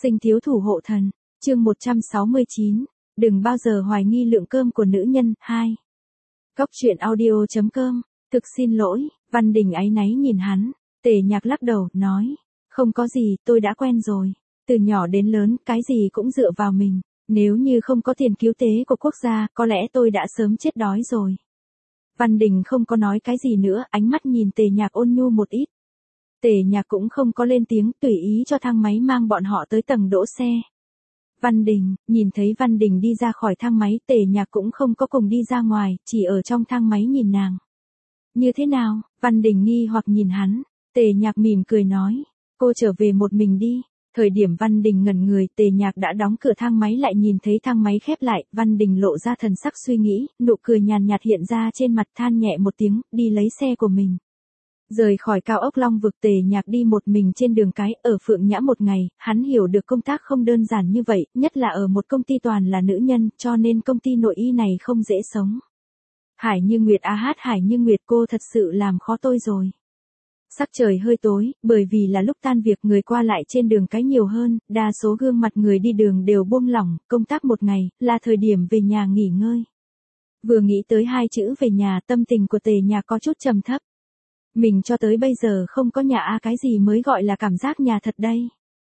Sinh thiếu thủ hộ thần, chương 169, đừng bao giờ hoài nghi lượng cơm của nữ nhân, 2. Cóc truyện audio.com, thực xin lỗi, Văn Đình áy náy nhìn hắn, Tề Nhạc lắc đầu, nói, không có gì, tôi đã quen rồi, từ nhỏ đến lớn, cái gì cũng dựa vào mình, nếu như không có tiền cứu tế của quốc gia, có lẽ tôi đã sớm chết đói rồi. Văn Đình không có nói cái gì nữa, ánh mắt nhìn Tề Nhạc ôn nhu một ít. Tề Nhạc cũng không có lên tiếng, tùy ý cho thang máy mang bọn họ tới tầng đỗ xe. Văn Đình, nhìn thấy Văn Đình đi ra khỏi thang máy, Tề Nhạc cũng không có cùng đi ra ngoài, chỉ ở trong thang máy nhìn nàng. Như thế nào? Văn Đình nghi hoặc nhìn hắn, Tề Nhạc mỉm cười nói, cô trở về một mình đi. Thời điểm Văn Đình ngẩn người, Tề Nhạc đã đóng cửa thang máy lại, nhìn thấy thang máy khép lại, Văn Đình lộ ra thần sắc suy nghĩ, nụ cười nhàn nhạt hiện ra trên mặt, than nhẹ một tiếng, đi lấy xe của mình. Rời khỏi cao ốc Long Vực, Tề Nhạc đi một mình trên đường cái, ở Phượng Nhã một ngày, hắn hiểu được công tác không đơn giản như vậy, nhất là ở một công ty toàn là nữ nhân, cho nên công ty nội y này không dễ sống. Hải Như Nguyệt Hải Như Nguyệt, cô thật sự làm khó tôi rồi. Sắc trời hơi tối, bởi vì là lúc tan việc, người qua lại trên đường cái nhiều hơn, đa số gương mặt người đi đường đều buông lỏng, công tác một ngày, là thời điểm về nhà nghỉ ngơi. Vừa nghĩ tới hai chữ về nhà, tâm tình của Tề Nhạc có chút trầm thấp. Mình cho tới bây giờ không có nhà cái gì mới gọi là cảm giác nhà thật đây.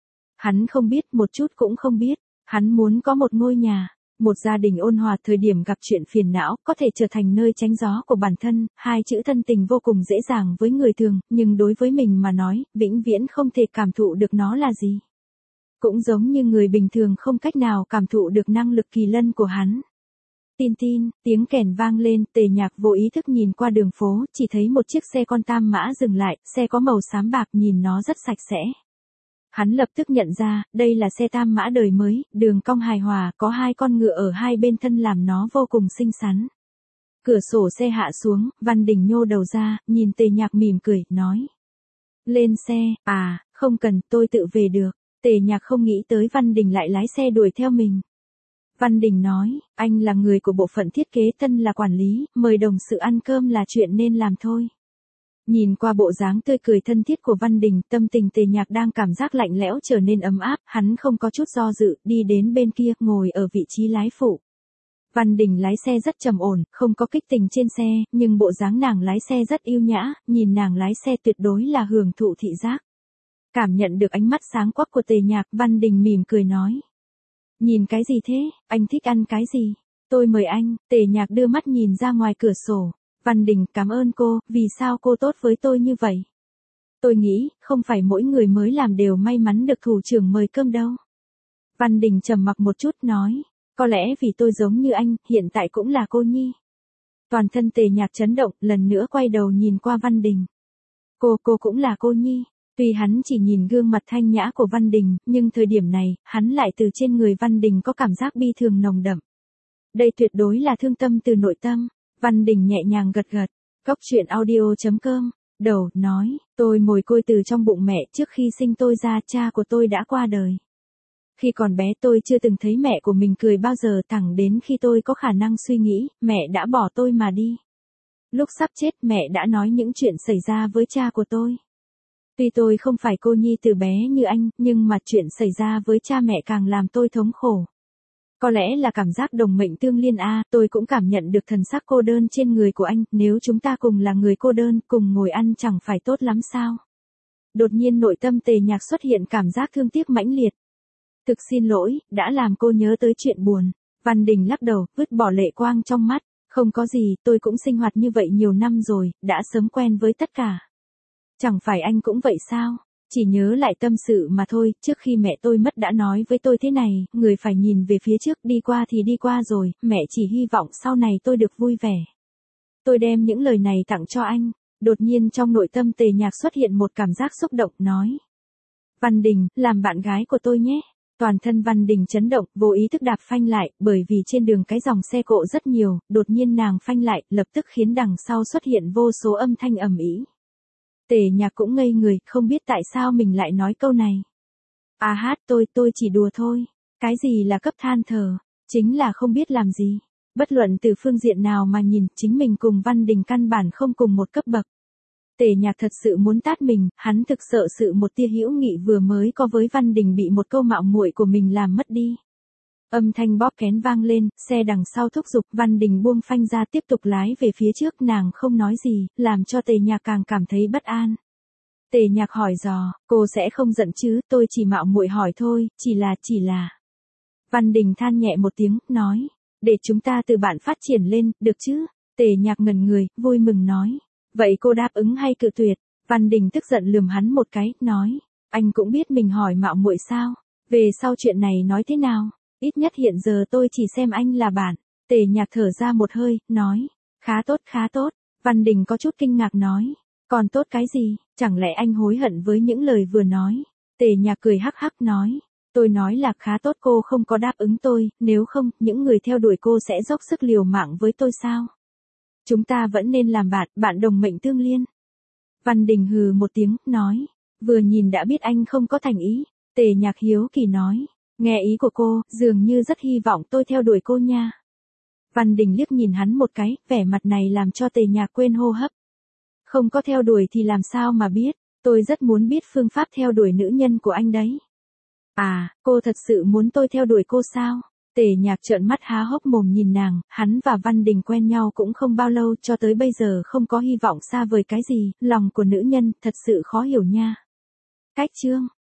Hắn không biết, một chút cũng không biết, hắn muốn có một ngôi nhà. Một gia đình ôn hòa, thời điểm gặp chuyện phiền não, có thể trở thành nơi tránh gió của bản thân, hai chữ thân tình vô cùng dễ dàng với người thường, nhưng đối với mình mà nói, vĩnh viễn không thể cảm thụ được nó là gì. Cũng giống như người bình thường không cách nào cảm thụ được năng lực kỳ lân của hắn. Tin tin, tiếng kèn vang lên, Tề Nhạc vô ý thức nhìn qua đường phố, chỉ thấy một chiếc xe con tam mã dừng lại, xe có màu xám bạc, nhìn nó rất sạch sẽ. Hắn lập tức nhận ra, đây là xe tam mã đời mới, đường cong hài hòa, có hai con ngựa ở hai bên thân làm nó vô cùng xinh xắn. Cửa sổ xe hạ xuống, Văn Đình nhô đầu ra, nhìn Tề Nhạc mỉm cười, nói. Lên xe, không cần, tôi tự về được. Tề Nhạc không nghĩ tới Văn Đình lại lái xe đuổi theo mình. Văn Đình nói, anh là người của bộ phận thiết kế, thân là quản lý, mời đồng sự ăn cơm là chuyện nên làm thôi. Nhìn qua bộ dáng tươi cười thân thiết của Văn Đình, tâm tình Tề Nhạc đang cảm giác lạnh lẽo trở nên ấm áp, hắn không có chút do dự, đi đến bên kia, ngồi ở vị trí lái phụ. Văn Đình lái xe rất trầm ổn, không có kích tình trên xe, nhưng bộ dáng nàng lái xe rất yêu nhã, nhìn nàng lái xe tuyệt đối là hưởng thụ thị giác. Cảm nhận được ánh mắt sáng quắc của Tề Nhạc, Văn Đình mỉm cười nói. Nhìn cái gì thế, anh thích ăn cái gì? Tôi mời anh. Tề Nhạc đưa mắt nhìn ra ngoài cửa sổ. Văn Đình, cảm ơn cô, vì sao cô tốt với tôi như vậy? Tôi nghĩ, không phải mỗi người mới làm đều may mắn được thủ trưởng mời cơm đâu. Văn Đình trầm mặc một chút nói, có lẽ vì tôi giống như anh, hiện tại cũng là cô nhi. Toàn thân Tề Nhạc chấn động, lần nữa quay đầu nhìn qua Văn Đình. Cô cũng là cô nhi. Tuy hắn chỉ nhìn gương mặt thanh nhã của Văn Đình, nhưng thời điểm này, hắn lại từ trên người Văn Đình có cảm giác bi thương nồng đậm. Đây tuyệt đối là thương tâm từ nội tâm. Văn Đình nhẹ nhàng gật gật. Cóc truyện audio.com, đầu, nói, tôi mồ côi từ trong bụng mẹ, trước khi sinh tôi ra, cha của tôi đã qua đời. Khi còn bé tôi chưa từng thấy mẹ của mình cười bao giờ, thẳng đến khi tôi có khả năng suy nghĩ, mẹ đã bỏ tôi mà đi. Lúc sắp chết, mẹ đã nói những chuyện xảy ra với cha của tôi. Tuy tôi không phải cô nhi từ bé như anh, nhưng mà chuyện xảy ra với cha mẹ càng làm tôi thống khổ. Có lẽ là cảm giác đồng mệnh tương liên tôi cũng cảm nhận được thần sắc cô đơn trên người của anh, nếu chúng ta cùng là người cô đơn, cùng ngồi ăn chẳng phải tốt lắm sao? Đột nhiên nội tâm Tề Nhạc xuất hiện cảm giác thương tiếc mãnh liệt. Thực xin lỗi, đã làm cô nhớ tới chuyện buồn. Văn Đình lắc đầu, vứt bỏ lệ quang trong mắt, không có gì, tôi cũng sinh hoạt như vậy nhiều năm rồi, đã sớm quen với tất cả. Chẳng phải anh cũng vậy sao? Chỉ nhớ lại tâm sự mà thôi, trước khi mẹ tôi mất đã nói với tôi thế này, người phải nhìn về phía trước, đi qua thì đi qua rồi, mẹ chỉ hy vọng sau này tôi được vui vẻ. Tôi đem những lời này tặng cho anh, đột nhiên trong nội tâm Tề Nhạc xuất hiện một cảm giác xúc động, nói. Văn Đình, làm bạn gái của tôi nhé. Toàn thân Văn Đình chấn động, vô ý thức đạp phanh lại, bởi vì trên đường cái dòng xe cộ rất nhiều, đột nhiên nàng phanh lại, lập tức khiến đằng sau xuất hiện vô số âm thanh ầm ĩ. Tề Nhạc cũng ngây người, không biết tại sao mình lại nói câu này. Tôi chỉ đùa thôi. Cái gì là cấp than thở? Chính là không biết làm gì. Bất luận từ phương diện nào mà nhìn, chính mình cùng Văn Đình căn bản không cùng một cấp bậc. Tề Nhạc thật sự muốn tát mình, hắn thực sợ sự một tia hữu nghị vừa mới có với Văn Đình bị một câu mạo muội của mình làm mất đi. Âm thanh bóp kén vang lên, xe đằng sau thúc giục, Văn Đình buông phanh ra tiếp tục lái về phía trước, nàng không nói gì, làm cho Tề Nhạc càng cảm thấy bất an. Tề Nhạc hỏi dò, cô sẽ không giận chứ, tôi chỉ mạo muội hỏi thôi, chỉ là. Văn Đình than nhẹ một tiếng, nói, để chúng ta từ bạn phát triển lên, được chứ? Tề Nhạc ngẩn người, vui mừng nói, vậy cô đáp ứng hay cự tuyệt? Văn Đình tức giận lườm hắn một cái, nói, anh cũng biết mình hỏi mạo muội sao? Về sau chuyện này nói thế nào? Ít nhất hiện giờ tôi chỉ xem anh là bạn. Tề Nhạc thở ra một hơi, nói, khá tốt khá tốt. Văn Đình có chút kinh ngạc nói, còn tốt cái gì, chẳng lẽ anh hối hận với những lời vừa nói? Tề Nhạc cười hắc hắc nói, tôi nói là khá tốt cô không có đáp ứng tôi, nếu không, những người theo đuổi cô sẽ dốc sức liều mạng với tôi sao? Chúng ta vẫn nên làm bạn, bạn đồng mệnh tương liên. Văn Đình hừ một tiếng, nói, vừa nhìn đã biết anh không có thành ý. Tề Nhạc hiếu kỳ nói, nghe ý của cô, dường như rất hy vọng tôi theo đuổi cô nha. Văn Đình liếc nhìn hắn một cái, vẻ mặt này làm cho Tề Nhạc quên hô hấp. Không có theo đuổi thì làm sao mà biết, tôi rất muốn biết phương pháp theo đuổi nữ nhân của anh đấy. À, cô thật sự muốn tôi theo đuổi cô sao? Tề Nhạc trợn mắt há hốc mồm nhìn nàng, hắn và Văn Đình quen nhau cũng không bao lâu, cho tới bây giờ không có hy vọng xa vời cái gì, lòng của nữ nhân thật sự khó hiểu nha. Cách chương